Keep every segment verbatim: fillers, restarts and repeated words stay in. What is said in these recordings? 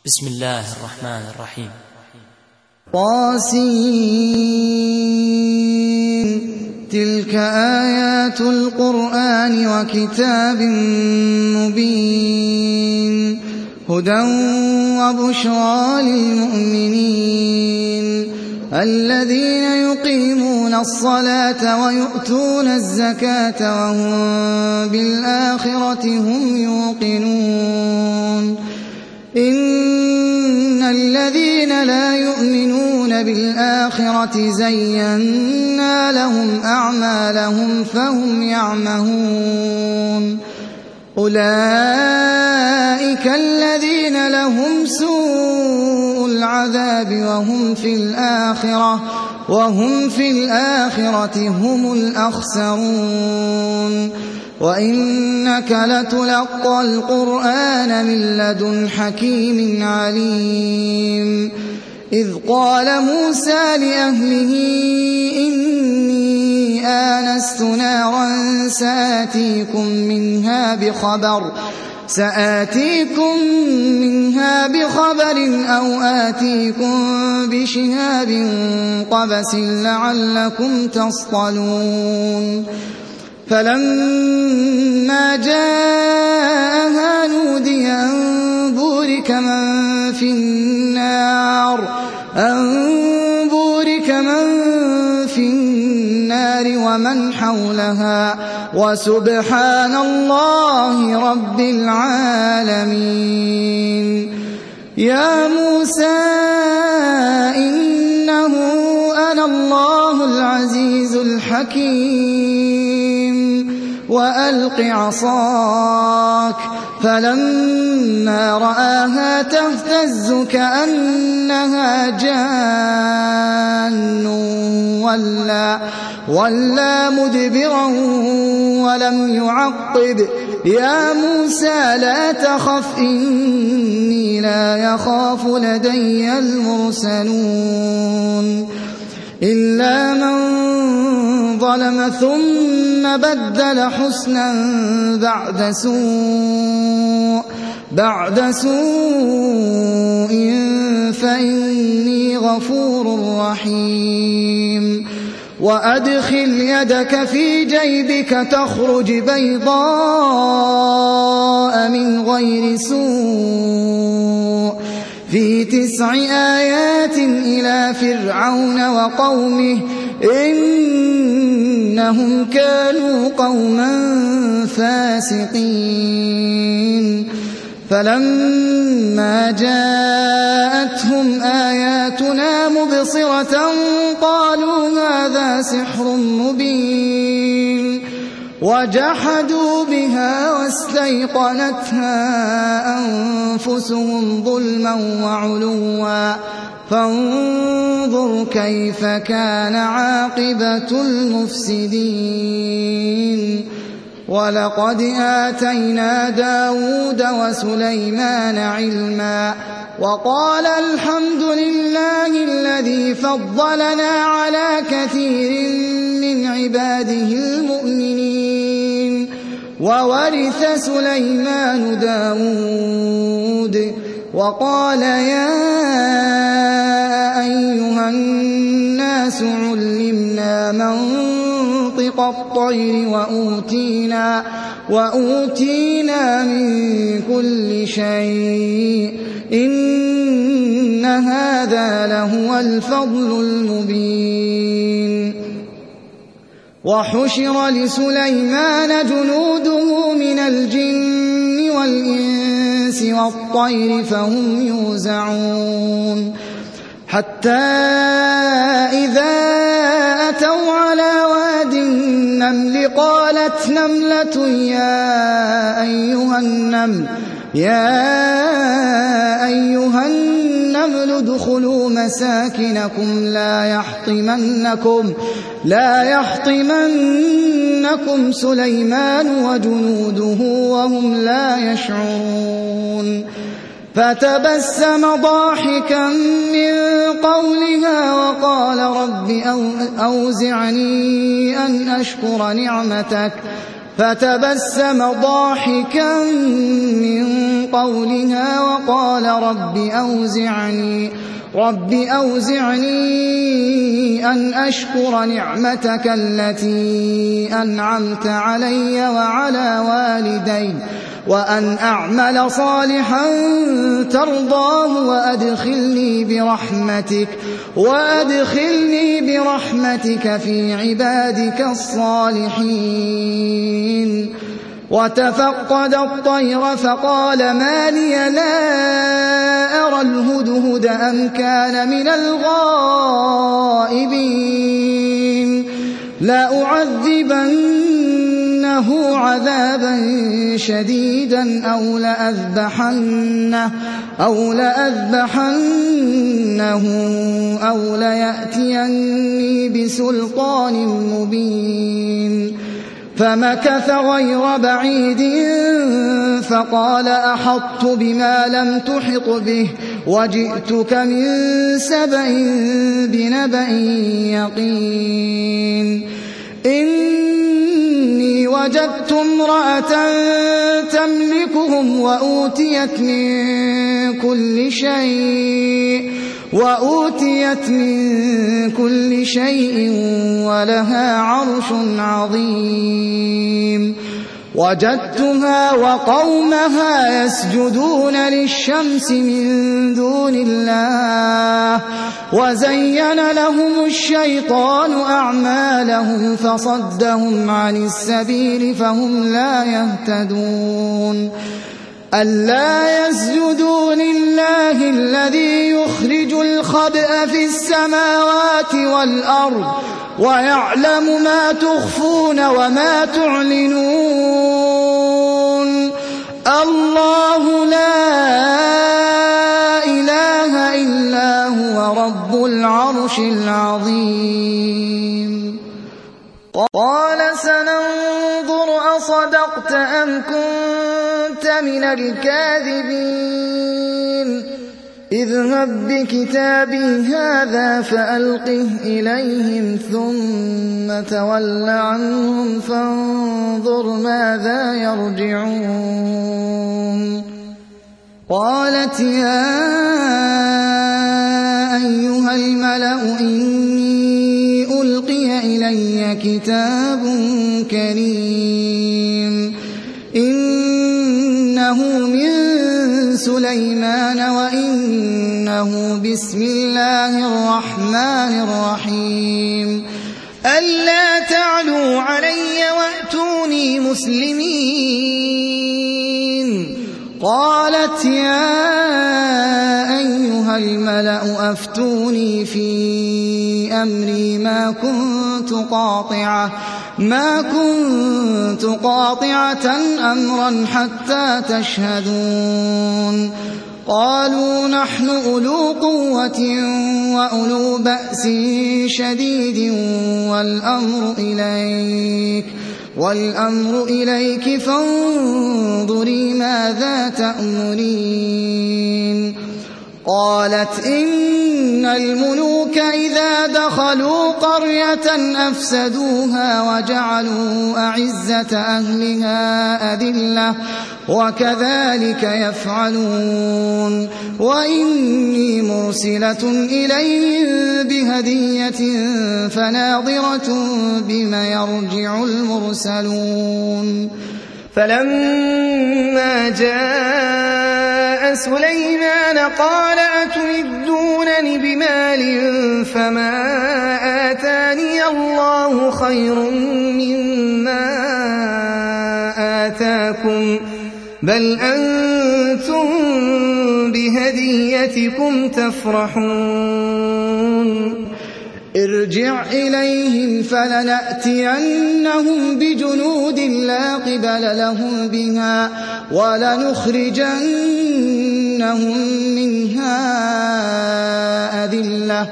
بسم الله الرحمن الرحيم. طاسين تلك آيات القرآن وكتاب مبين هدى وبشرى للمؤمنين الذين يقيمون الصلاة ويؤتون الزكاة وهم بالآخرة هم يوقنون إن الذين لا يؤمنون بالآخرة زينا لهم أعمالهم فهم يعمهون أولئك الذين لهم سوء العذاب وهم في الآخرة وهم في الآخرة هم الأخسرون وإنك لتلقى القرآن من لدن حكيم عليم إذ قال موسى لأهله إني آنست نارا سآتيكم منها بخبر سآتيكم منها بخبر أو آتيكم بشهاب قبس لعلكم تصطلون فلما جاءها نودي أن بورك من في النار أن بورك من في النار ومن حولها وسبحان الله رب العالمين يا موسى إنه أنا الله العزيز الحكيم وألق عصاك فلما رآها تهتز كأنها جان ولا, ولا مدبرا ولم يعقب يا موسى لا تخف إني لا يخاف لدي المرسلون إلا من ظلم ثم بدل حسنا بعد سوء بعد سوء فإني غفور رحيم وأدخل يدك في جيبك تخرج بيضاء من غير سوء في تسع آيات إلى فرعون وقومه إنهم كانوا قوما فاسقين فلما جاءتهم آياتنا مبصرة قالوا هذا سحر مبين وجحدوا بها واستيقنتها أنفسهم ظلما وعلوا فانظر كيف كان عاقبة المفسدين ولقد آتينا داود وسليمان علما وقال الحمد لله الذي فضلنا على كثير من عباده المؤمنين وورث سليمان داود وقال يا أيها الناس علمنا منطق الطير وأوتينا, وأوتينا من كل شيء إن هذا لهو الفضل المبين وحشر لسليمان جنوده من الجن والإنس والطير فهم يوزعون حتى إذا أتوا على واد النمل قالت نملة يا أيها النمل يا أيها النمل ادخلوا مساكنكم لا يحطمنكم لا يحطمنكم سليمان وجنوده وهم لا يشعرون فتبسم ضاحكا من قولها وقال رب أوزعني أن أشكر نعمتك فتبسم ضاحكا من قولها وقال رب أوزعني رب أوزعني أن أشكر نعمتك التي أنعمت علي وعلى والدي وأن أعمل صالحا ترضاه وأدخلني برحمتك وأدخلني برحمتك في عبادك الصالحين. وتفقد الطير فقال ما لي لا أرى الهدهد أم كان من الغائبين لأعذبنه عذابا شديدا أو لأذبحنه أو لأذبحنه أو ليأتيني بسلطان مبين. فمكث غير بعيد فقال أحطت بما لم تحط به وجئتك من سبأ بنبأ يقين. إني وجدت امرأة تملكهم وأوتيت من كل شيء وأوتيت من كل شيء ولها عرش عظيم. وجدتها وقومها يسجدون للشمس من دون الله وزين لهم الشيطان أعمالهم فصدهم عن السبيل فهم لا يهتدون. ألا يسجدوا لله الذي يخرج الخبأ في السماوات والأرض ويعلم ما تخفون وما تعلنون. الله لا إله إلا هو رب العرش العظيم. قال سننظر أصدقت أم كنت من الكاذبين. اذهب بكتابي هذا فألقه إليهم ثم تول عنهم فانظر ماذا يرجعون. قالت يا أيها الملأ إني ألقي إلي كتاب كريم إنه من سليمان وإنه بسم الله الرحمن الرحيم. ألا تعلوا علي وأتوني مسلمين. قالت يا أيها الملأ أفتوني في أمري ما كنت قاطعة ما كنت قاطعة أمرا حتى تشهدون. قالوا نحن أولو قوة وأولو بأس شديد والأمر إليك والأمر إليك فانظري ماذا تأمرين. قالت إن الملوك إذا دخلوا قرية أفسدوها وجعلوا أعزة أهلها أذلة وكذلك يفعلون. وإني مرسلة إليهم بهدية فناظرة بما يرجع المرسلون. فلما جاء سليمان قال أتمدونني بمال فما آتاني الله خير مما آتاكم بل أنتم بهديتكم تفرحون. ارجع إليهم فلنأتينهم بجنود لا قبل لهم بها ولنخرجنهم منها أذلة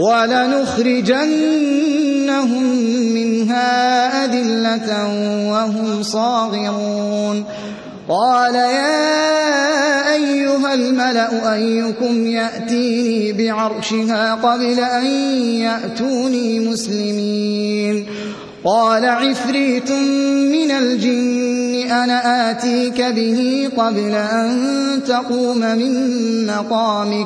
ولنخرجنهم منها أذلة وهم صاغرون. قال يا أيها الملأ أيكم يأتيني بعرشها قبل أن يأتوني مسلمين. قال عفريت من الجن أنا آتيك به قبل أن تقوم من مقامك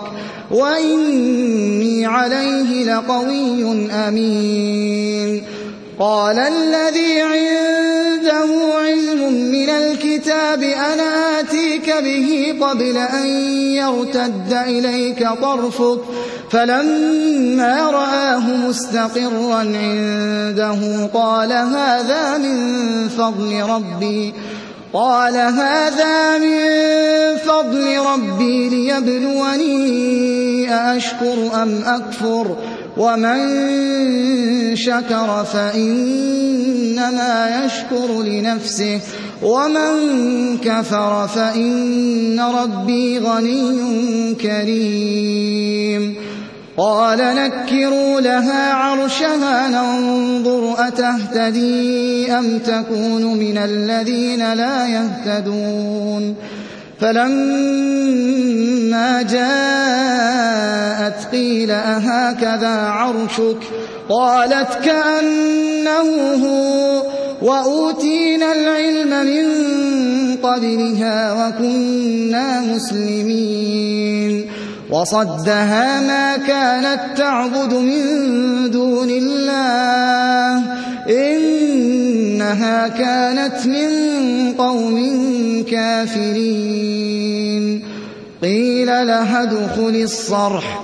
وإني عليه لقوي أمين. قال الذي عنده علم من الكتاب أنا آتيك به قبل أن يرتد إليك طرفك فلما رآه مستقرا عنده قال هذا من فضل ربي قال هذا من فضل ربي ليبلوني أأشكر أم أكفر ومن شكر فإنما يشكر لنفسه ومن كفر فإن ربي غني كريم. قال نكروا لها عرشها ننظر أتهتدي أم تكون من الذين لا يهتدون. فلما جاءت قيل أهكذا عرشك قالت كأنه هو وأوتينا العلم من قبلها وكنا مسلمين. وصدها ما كانت تعبد من دون الله إنها كانت من قوم كافرين. قيل لها ادخل الصرح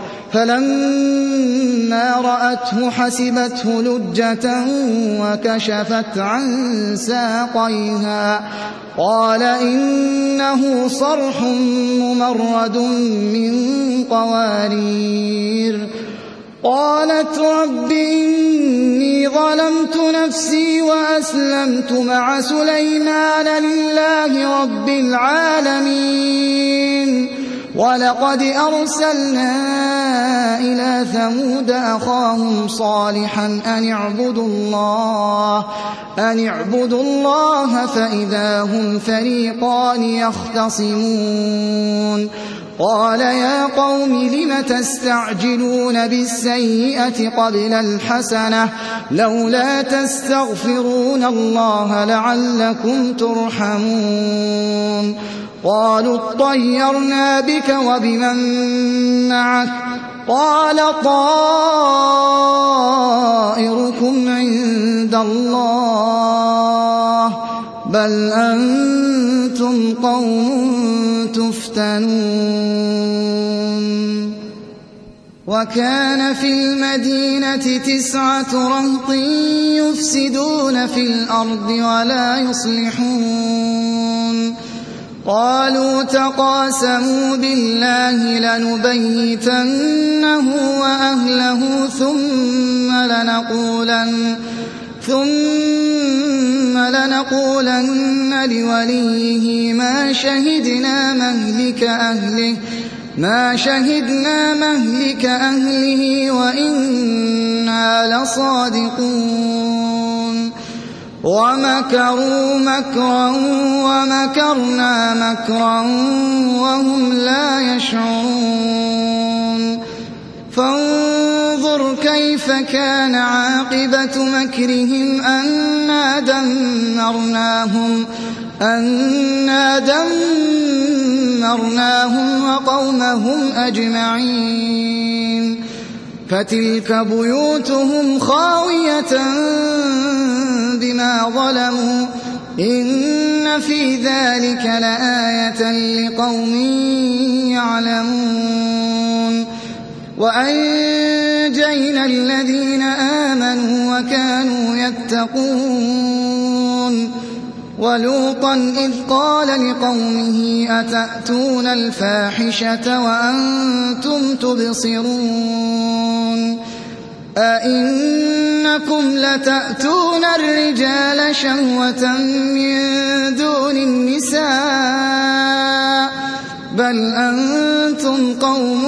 فلما رأته حسبته لجة وكشفت عن ساقيها قال إنه صرح ممرد من قوارير. قالت رب إني ظلمت نفسي وأسلمت مع سليمان لله رب العالمين. ولقد أرسلنا إلى ثمود أخاهم صالحا أن اعبدوا الله أن اعبدوا الله فإذا هم فريقان يختصمون. قال يا قوم لم تستعجلون بالسيئة قبل الحسنة لولا تستغفرون الله لعلكم ترحمون. قالوا اطيرنا بك وبمن معك قال طائركم عند الله بل أنتم قوم تفتنون. وكان في المدينة تسعة رهط يفسدون في الأرض ولا يصلحون. قالوا تقاسموا بالله لنبيتنه وأهله ثم لنقولن ثم لنقولن لوليه ما شهدنا مهلك أهله ما شهدنا مهلك أهله وإنا لصادقون. ومكروا مكرا ومكرنا مكرا وهم لا يشعرون. فانظر كيف كان عاقبة مكرهم أنا دمرناهم أنا دمرناهم وقومهم أجمعين. فتلك بيوتهم خاوية بما ظلموا إن في ذلك لآية لقوم يعلمون. وأنجينا الذين آمنوا وكانوا يتقون. ولوطا إذ قال لقومه أتأتون الفاحشة وأنتم تبصرون أئنكم لتأتون الرجال شهوة من دون النساء بل أنتم قوم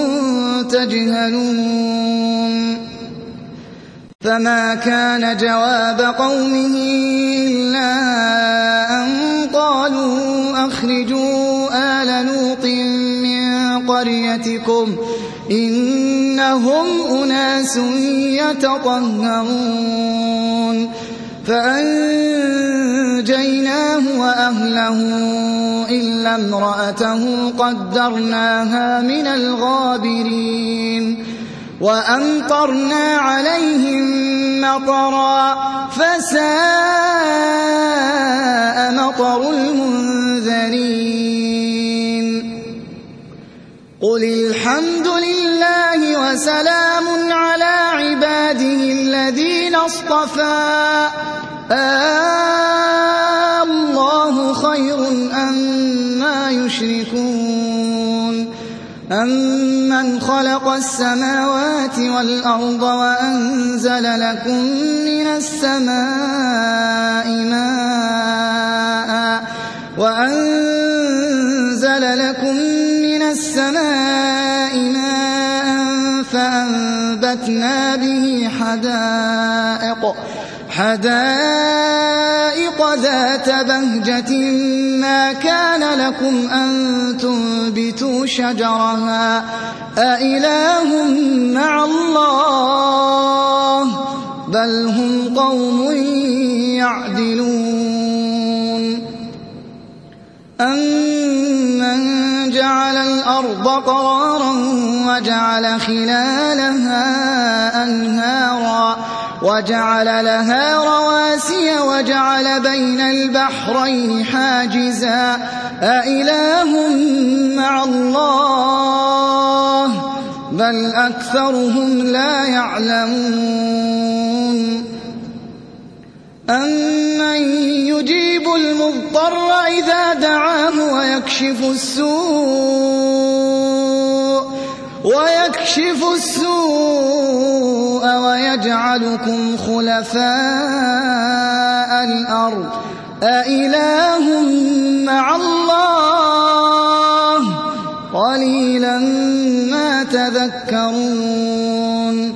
تجهلون. فما كان جواب قومه إلا أن قالوا أخرجوا آل لوط من قريتكم إنهم أناس يتطهرون. فأنجيناه وأهله إلا امرأته قدرناها من الغابرين وأمطرنا عليهم مطرا فساء مطر المنذرين قل الحمد لله وسلام على عباده الذين اصطفى آه الله خير أما يشركون أمن خلق السماوات والأرض وأنزل لكم من السماء ماء وأنزل لكم من السماء ماء فأنبتنا به حدائق حدائق ذات بهجة ما كان لكم أن تنبتوا شجرها أإله مع الله بل هم قوم يعدلون أمن جعل الأرض قرارا وجعل خلالها أنهارا وجعل لها رواسي وجعل بين البحرين حاجزا أإله مع الله بل أكثرهم لا يعلمون أمن يجيب المضطر إذا دعاه ويكشف السوء ويكشف السوء ويجعلكم خلفاء الأرض أإله مع الله قليلا ما تذكرون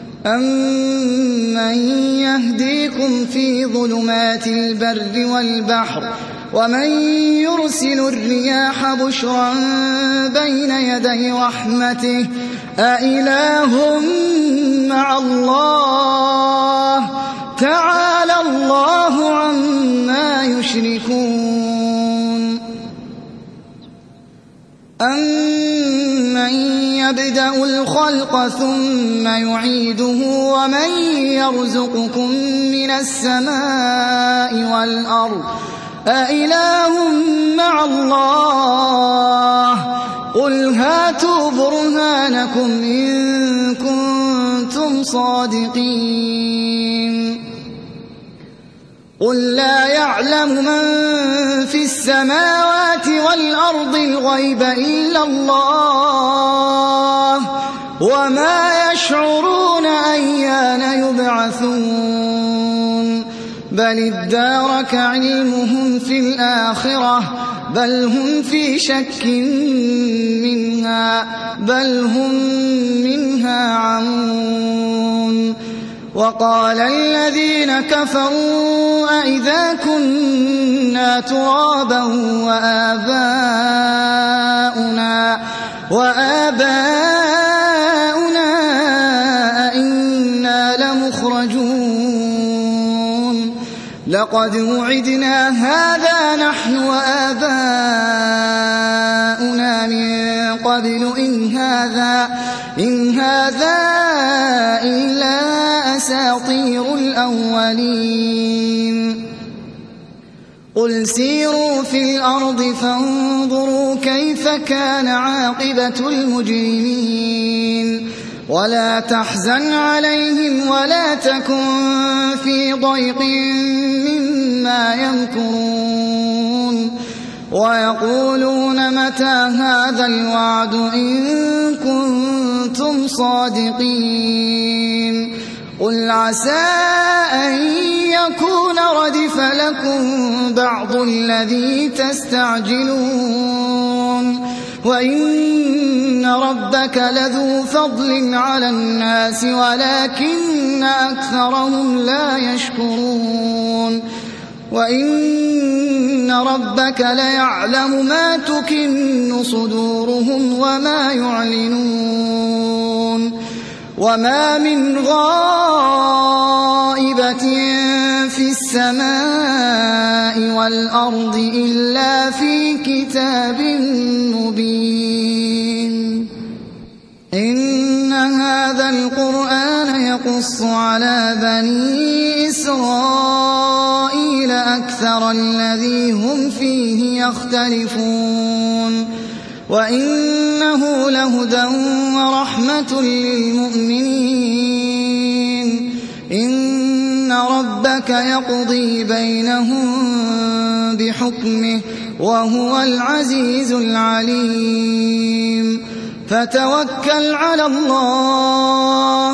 أمن يهديكم في ظلمات البر والبحر ومن يرسل الرياح بشرا بين يدي رحمته أإله مع الله تعالى الله عما يشركون أمن يبدأ الخلق ثم يعيده ومن يرزقكم من السماء والأرض أإله مع الله قل هاتوا برهانكم إن كنتم صادقين قل لا يعلم من في السماوات والأرض الغيب إلا الله وما يشعرون أيان يبعثون بل ادارك علمهم في الآخرة بل هم في شك منها بل هم منها عمون وقال الذين كفروا أئذا كنا ترابا وآباؤنا وآباؤنا أئنا لمخرجون لقد وعدنا هذا نحن وآباؤنا من قبل إن هذا إن هذا إلا أساطير الأولين قل سيروا في الأرض فانظروا كيف كان عاقبة المجرمين ولا تحزن عليهم ولا تكن في ضيق مما يمكرون ويقولون متى هذا الوعد إن كنتم صادقين قل عسى أن يكون ردف لكم بعض الذي تستعجلون وإن ربك لذو فضل على الناس ولكن أكثرهم لا يشكرون وإن ربك ليعلم ما تكن صدورهم وما يعلنون وما من غائبة في السماء والأرض إلا في كتاب مبين إن هذا القرآن يقص على بني إسرائيل أكثر الذي هم فيه يختلفون وإنه لهدى ورحمة للمؤمنين إن ربك يقضي بينهم بحكمه وهو العزيز العليم فتوكل على الله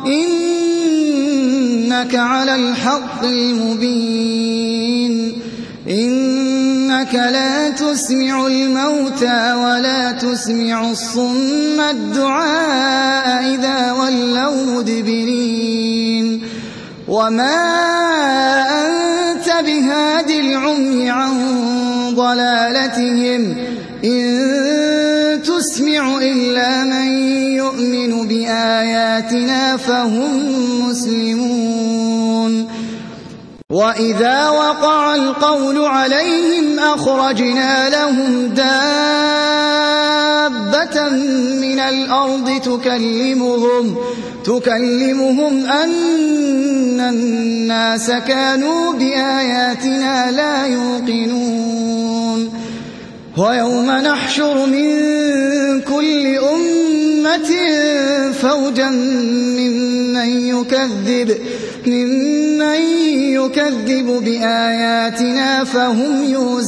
إنك على الحق المبين إنك لا تسمع الموتى ولا تسمع الصم الدعاء إذا ولوا مدبرين وما أنت بهاد العمي عن ضلالتهم إن تسمع إلا من يؤمن بآياتنا فهم مسلمون وإذا وقع القول عليهم أخرجنا لهم دابة من الأرض تكلمهم تكلمهم أن الناس كانوا بآياتنا لا يوقنون ويوم نحشر من كل أمة فوجا ممن يكذب ممن يكذب بآياتنا فهم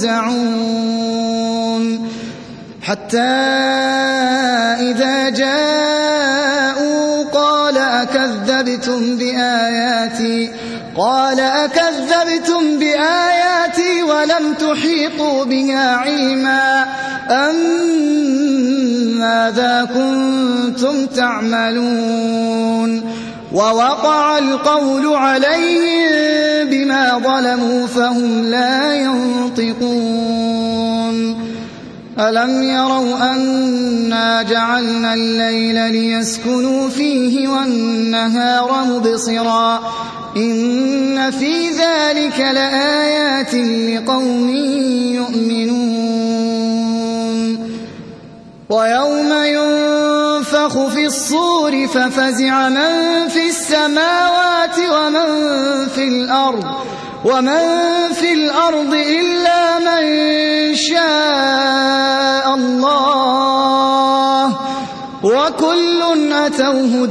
يوزعون حتى إذا جاءوا قال أكذبتم بآياتي قال أكذبتم بآياتي ولم تحيطوا بها علما أم ماذا كنتم تعملون ووقع القول عليهم بما ظلموا فهم لا ينطقون ألم يروا أنا جعلنا الليل ليسكنوا فيه والنهار مبصرا إن في ذلك لآيات لقوم يؤمنون ويوم ينفخ في الصور ففزع من في السماوات ومن في الأرض ومن في الأرض إلا من شاء الله وكل أتوه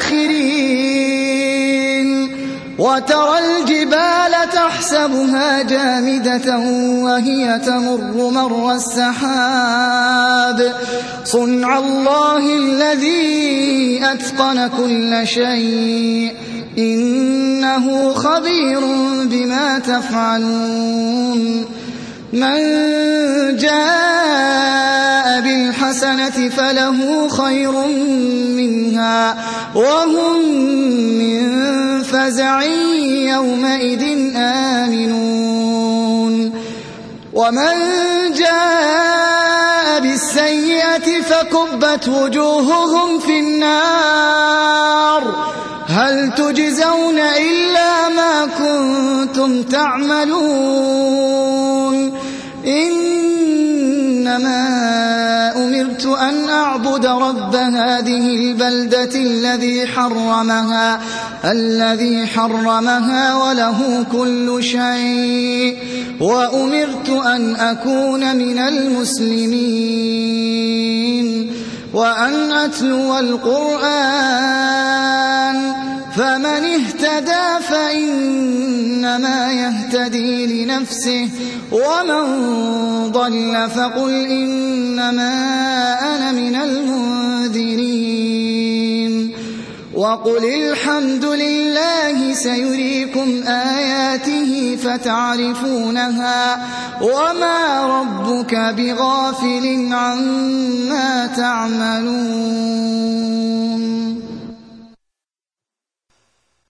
داخرين وترى الجبال تحسبها جامدة وهي تمر مر السحاب صنع الله الذي أتقن كل شيء إنه خبير بما تفعلون من جاء بالحسنة فله خير منها وهم من فزع يومئذ آمنون ومن جاء بالسيئة فكبت وجوههم في النار هل تجزون إلا ما كنتم تعملون إنما أمرت أن أعبد رب هذه البلدة الذي حرمها الذي حرمها وله كل شيء وأمرت أن أكون من المسلمين وأن أتلو القرآن فمن اهتدى فإنما يهتدي لنفسه ومن ضل فقل إنما أنا من المنذرين وقل الحمد لله سيريكم آياته فتعرفونها وما ربك بغافل عما تعملون